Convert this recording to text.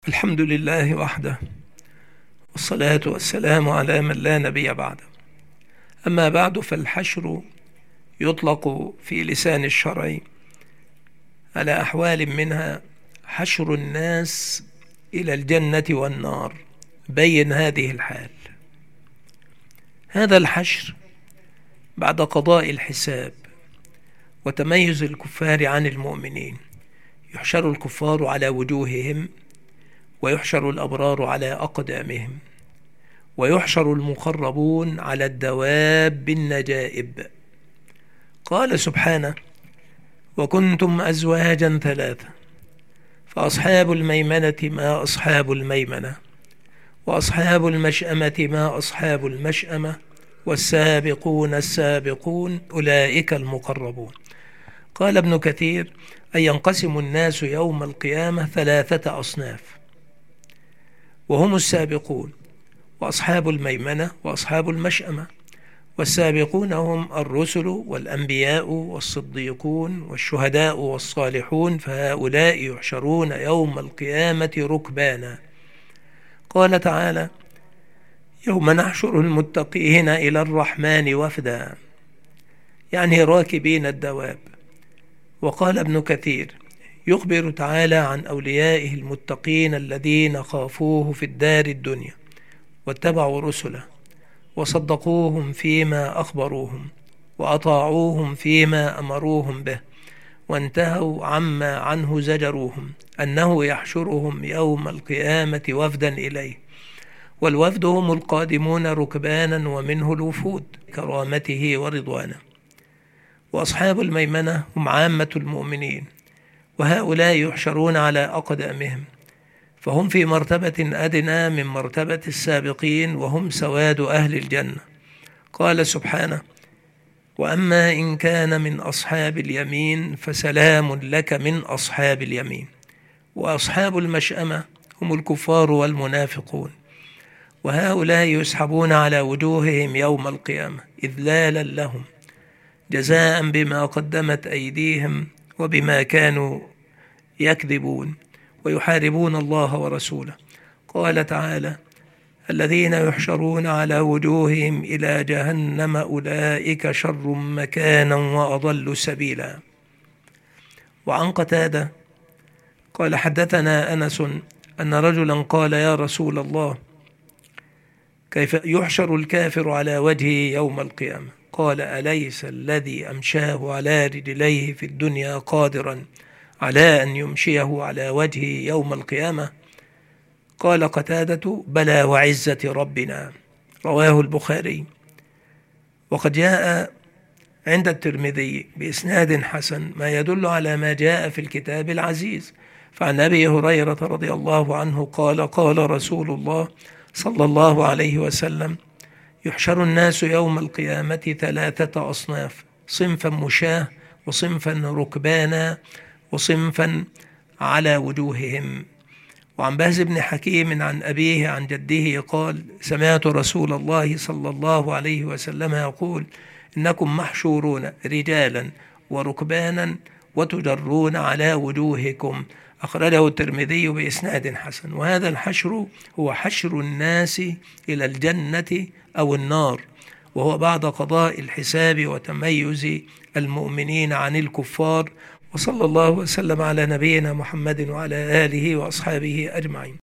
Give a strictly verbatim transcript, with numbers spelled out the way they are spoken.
الحمد لله وحده، والصلاة والسلام على من لا نبي بعده. أما بعد، فالحشر يطلق في لسان الشرع على أحوال منها حشر الناس إلى الجنة والنار. بين هذه الحال. هذا الحشر بعد قضاء الحساب وتميز الكفار عن المؤمنين. يحشر الكفار على وجوههم، ويحشر الأبرار على أقدامهم، ويحشر المقربون على الدواب النجائب. قال سبحانه: وكنتم أزواجا ثلاثة فأصحاب الميمنة ما أصحاب الميمنة، وأصحاب المشأمة ما أصحاب المشأمة، والسابقون السابقون أولئك المقربون. قال ابن كثير: أن ينقسم الناس يوم القيامة ثلاثة أصناف، وهم السابقون وأصحاب الميمنة وأصحاب المشأمة. والسابقون هم الرسل والأنبياء والصديقون والشهداء والصالحون، فهؤلاء يحشرون يوم القيامة ركبانا. قال تعالى: يوم نحشر المتقين إلى الرحمن وفدا، يعني راكبين الدواب. وقال ابن كثير: يخبر تعالى عن أوليائه المتقين الذين خافوه في الدار الدنيا واتبعوا رسله وصدقوهم فيما أخبروهم وأطاعوهم فيما أمروهم به وانتهوا عما عنه زجروهم، أنه يحشرهم يوم القيامة وفدا إليه. والوفد هم القادمون ركبانا، ومنه الوفود كرامته ورضوانه. وأصحاب الميمنة هم عامة المؤمنين، وهؤلاء يحشرون على أقدامهم، فهم في مرتبة أدنى من مرتبة السابقين، وهم سواد أهل الجنة. قال سبحانه: وأما إن كان من أصحاب اليمين فسلام لك من أصحاب اليمين. وأصحاب المشأمة هم الكفار والمنافقون، وهؤلاء يسحبون على وجوههم يوم القيامة إذلالا لهم، جزاء بما قدمت أيديهم وبما كانوا يكذبون ويحاربون الله ورسوله. قال تعالى: الذين يحشرون على وجوههم إلى جهنم أولئك شر مكانا وأضل سبيلا. وعن قتادة قال: حدثنا أنس أن رجلا قال: يا رسول الله، كيف يحشر الكافر على وجهه يوم القيامة؟ قال: أليس الذي أمشاه على رجليه في الدنيا قادرا على أن يمشيه على وجهه يوم القيامة؟ قال قتادة: بلى وعزة ربنا. رواه البخاري. وقد جاء عند الترمذي بإسناد حسن ما يدل على ما جاء في الكتاب العزيز. فعن أبي هريرة رضي الله عنه قال: قال رسول الله صلى الله عليه وسلم: يحشر الناس يوم القيامة ثلاثة أصناف، صنفا مشاه، وصنفا ركبانا، وصنفا على وجوههم. وعن بهز بن حكيم عن أبيه عن جده قال: سمعت رسول الله صلى الله عليه وسلم يقول: إنكم محشورون رجالا وركبانا وتجرون على وجوهكم. أخرجه الترمذي بإسناد حسن. وهذا الحشر هو حشر الناس إلى الجنة أو النار، وهو بعد قضاء الحساب وتميز المؤمنين عن الكفار. وصلى الله وسلم على نبينا محمد وعلى آله وأصحابه أجمعين.